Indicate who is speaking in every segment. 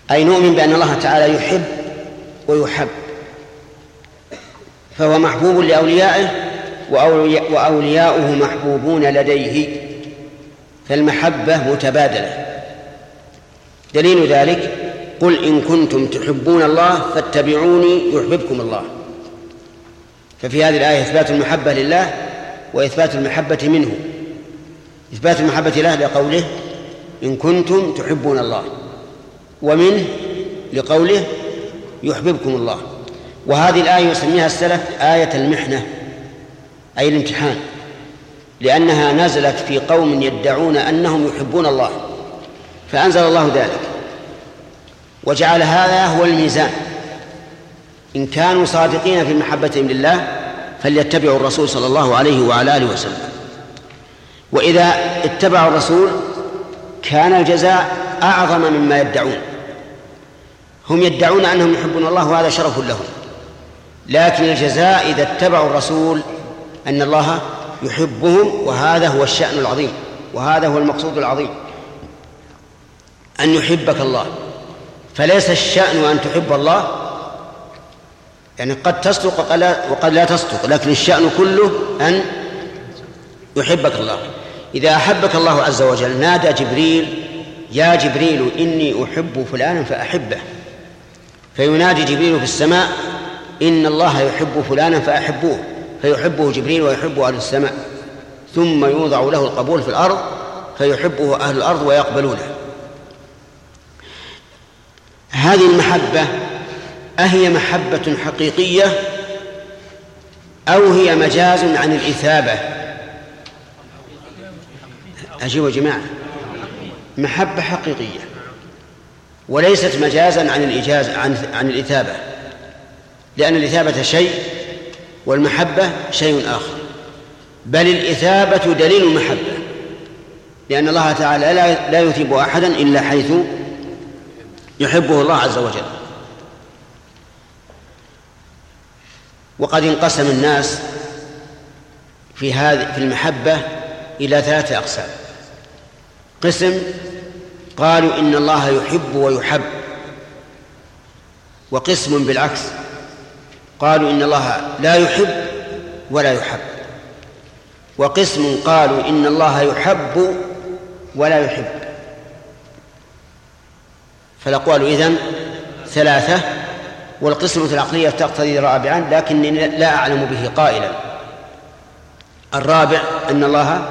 Speaker 1: أي نؤمن بأن الله تعالى يحب ويحب، فهو محبوب لأوليائه وأولياؤه محبوبون لديه، فالمحبة متبادلة. دليل ذلك: قل إن كنتم تحبون الله فاتبعوني يحببكم الله. ففي هذه الآية إثبات المحبة لله وإثبات المحبة منه. إثبات المحبة له لقوله إن كنتم تحبون الله، ومنه لقوله يحببكم الله. وهذه الآية يسميها السلف آية المحنة، أي الامتحان، لأنها نزلت في قوم يدعون أنهم يحبون الله، فأنزل الله ذلك وجعل هذا هو الميزان. إن كانوا صادقين في محبتهم لله فليتبعوا الرسول صلى الله عليه وعلى آله وسلم، وإذا اتبعوا الرسول كان الجزاء أعظم مما يدعون. هم يدعون أنهم يحبون الله وهذا شرف لهم، لكن الجزاء إذا اتبعوا الرسول أن الله يحبهم، وهذا هو الشأن العظيم، وهذا هو المقصود العظيم، أن يحبك الله. فليس الشأن أن تحب الله، يعني قد تصدق وقد لا تصدق، لكن الشأن كله أن يحبك الله. إذا أحبك الله عز وجل نادى جبريل: يا جبريل إني أحب فلانا فأحبه، فينادي جبريل في السماء: إن الله يحب فلانا فأحبوه، فيحبه جبريل ويحبه أهل السماء، ثم يوضع له القبول في الأرض فيحبه أهل الأرض ويقبلونه. هذه المحبة أهي محبة حقيقية أو هي مجاز عن الإثابة؟ أجيبوا يا جماعة، محبة حقيقية وليست مجازا عن الإثابة، لأن الإثابة شيء والمحبة شيء آخر. بل الإثابة دليل المحبة، لأن الله تعالى لا يثيب أحدا إلا حيث يحبه الله عز وجل. وقد انقسم الناس في المحبة إلى 3 أقسام. قسم قالوا إن الله يحب ويحب، وقسم بالعكس قالوا إن الله لا يحب ولا يحب، وقسم قالوا إن الله يحب ولا يحب. فالأقوال إذن 3، والقسمة العقلية تقتضي رابعا، لكنني لا أعلم به قائلا. الرابع أن الله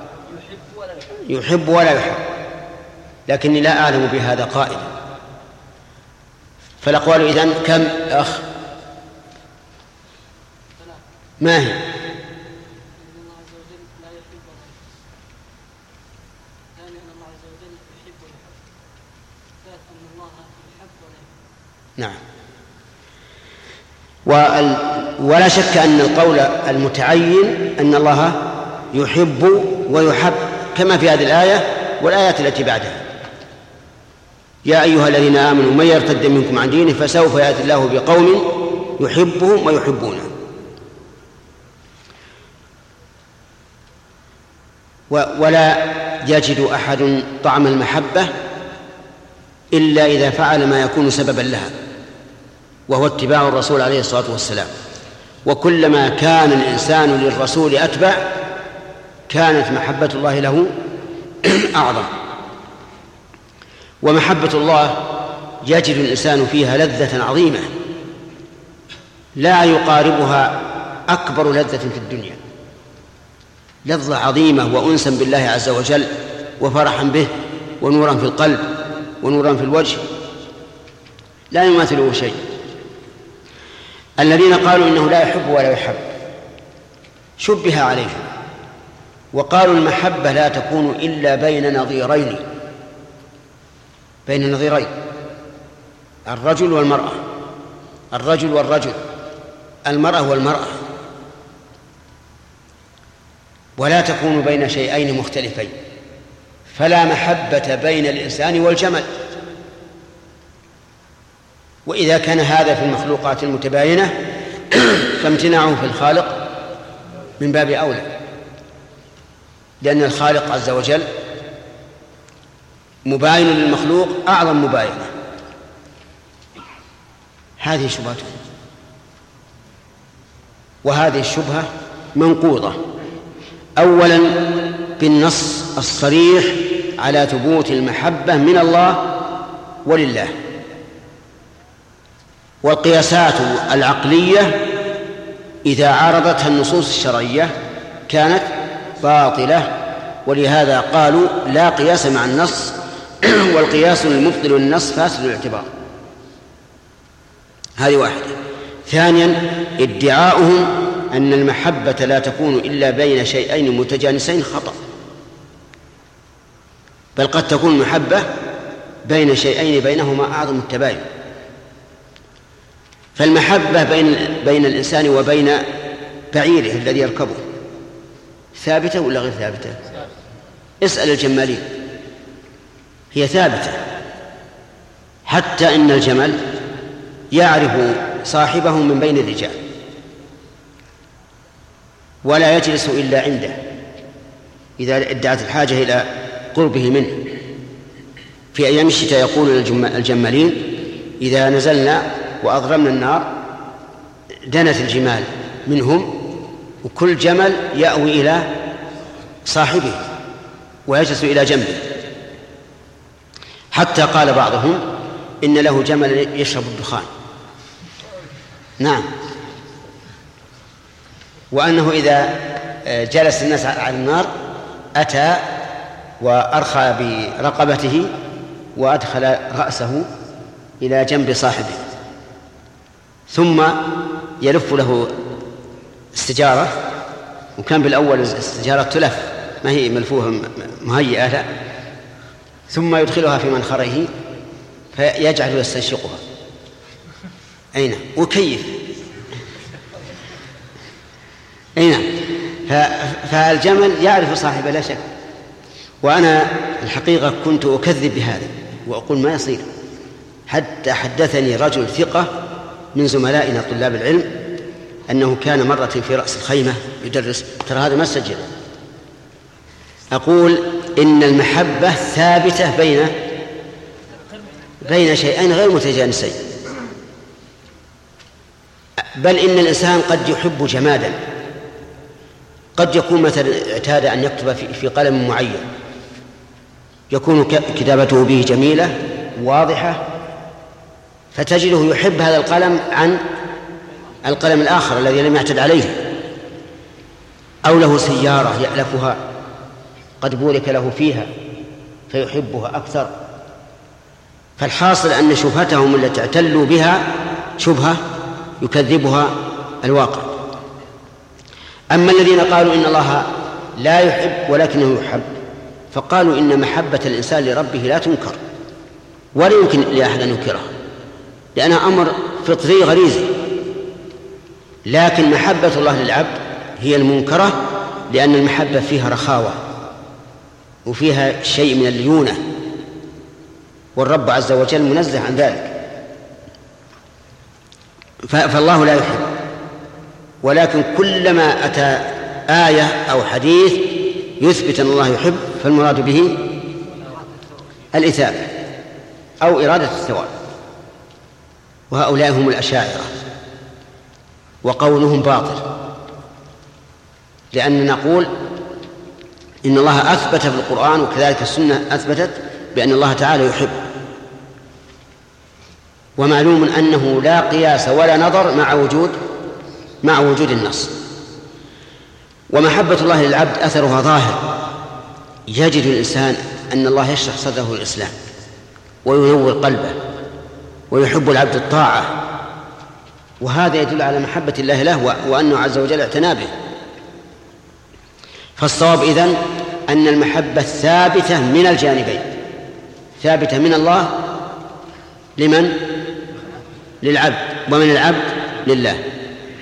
Speaker 1: يحب ولا يحب، لكني لا أعلم بهذا قائلا. فالأقوال إذن كم أخ؟ ما هي؟ نعم. ولا شك أن القول المتعين أن الله يحب ويحب، كما في هذه الآية والآيات التي بعدها: يا أيها الذين آمنوا من يرتد منكم عن دينه فسوف يأتي الله بقوم يحبهم ويحبونه. ولا يجد أحد طعم المحبة إلا إذا فعل ما يكون سببا لها، وهو اتباع الرسول عليه الصلاة والسلام. وكلما كان الإنسان للرسول أتبع كانت محبة الله له أعظم. ومحبة الله يجد الإنسان فيها لذة عظيمة لا يقاربها أكبر لذة في الدنيا، لذة عظيمة وأنسا بالله عز وجل وفرحا به ونورا في القلب ونورا في الوجه لا يماثله شيء. الذين قالوا إنه لا يحب ولا يحب شبه عليهم، وقالوا المحبة لا تكون إلا بين نظيرين، الرجل والمرأة، الرجل والرجل، المرأة والمرأة، ولا تكون بين شيئين مختلفين. فلا محبة بين الإنسان والجمل. وإذا كان هذا في المخلوقات المتباينة فامتناعه في الخالق من باب أولى، لأن الخالق عز وجل مباين للمخلوق أعظم مباينة، هذه شبهته، وهذه الشبهة منقوضة أولا بالنص الصريح على ثبوت المحبة من الله ولله، والقياسات العقلية إذا عارضتها النصوص الشرعية كانت باطلة، ولهذا قالوا لا قياس مع النص، والقياس المبطل النص فاسد الاعتبار. هذه واحدة. ثانيا ادعاؤهم أن المحبة لا تكون إلا بين شيئين متجانسين خطأ، بل قد تكون محبة بين شيئين بينهما أعظم التباين. فالمحبة بين الإنسان وبين بعيره الذي يركبه ثابتة ولا غير ثابتة؟ اسأل الجمالين، هي ثابتة، حتى إن الجمل يعرف صاحبه من بين الرجال ولا يجلس إلا عنده إذا ادعت الحاجة إلى قربه منه. في أيام الشتاء يقول الجمالين إذا نزلنا وأضرمنا النار دنت الجمال منهم، وكل جمل يأوي إلى صاحبه ويجلس إلى جنبه، حتى قال بعضهم إن له جمل يشرب الدخان. نعم، وأنه إذا جلس الناس على النار أتى وأرخى برقبته وأدخل رأسه إلى جنب صاحبه، ثم يلف له السجارة، وكان بالأول السجارة تلف ما هي ملفوها مهيئة لا، ثم يدخلها في منخره فيجعل يستنشقها. أين وكيف أين فالجمل يعرف صاحبه لا شك. وأنا الحقيقة كنت أكذب بهذا وأقول ما يصير، حتى حدثني رجل ثقة من زملائنا طلاب العلم أنه كان مرة في رأس الخيمة يدرس، ترى هذا ما سجل، أقول إن المحبة ثابتة بين شيئين غير متجانسين، بل إن الإنسان قد يحب جمادا، قد يكون مثلا اعتاد أن يكتب في قلم معين يكون كتابته به جميلة واضحة، فتجده يحب هذا القلم عن القلم الآخر الذي لم يعتد عليه، أو له سيارة يألفها قد بورك له فيها فيحبها أكثر. فالحاصل أن شبهتهم التي اعتلوا بها شبهة يكذبها الواقع. أما الذين قالوا إن الله لا يحب ولكنه يحب، فقالوا إن محبة الإنسان لربه لا تنكر ولا يمكن لأحد أن ينكرها، لأنها أمر فطري غريزي، لكن محبة الله للعبد هي المنكرة، لأن المحبة فيها رخاوة وفيها شيء من الليونة، والرب عز وجل منزه عن ذلك. فالله لا يحب، ولكن كلما أتى آية أو حديث يثبت أن الله يحب فالمراد به الإثابة أو إرادة الثواب، وهؤلاء هم الأشاعرة، وقولهم باطل، لأن نقول إن الله أثبت في القرآن وكذلك السنة أثبتت بأن الله تعالى يحب، ومعلوم أنه لا قياس ولا نظر مع وجود النص. ومحبة الله للعبد أثرها ظاهر، يجد الإنسان أن الله يشرح صدره للإسلام وينور قلبه ويحب العبد الطاعة، وهذا يدل على محبة الله له وأنه عز وجل اعتنى به. فالصواب إذن أن المحبة ثابتة من الجانبين، ثابتة من الله لمن؟ للعبد، ومن العبد لله.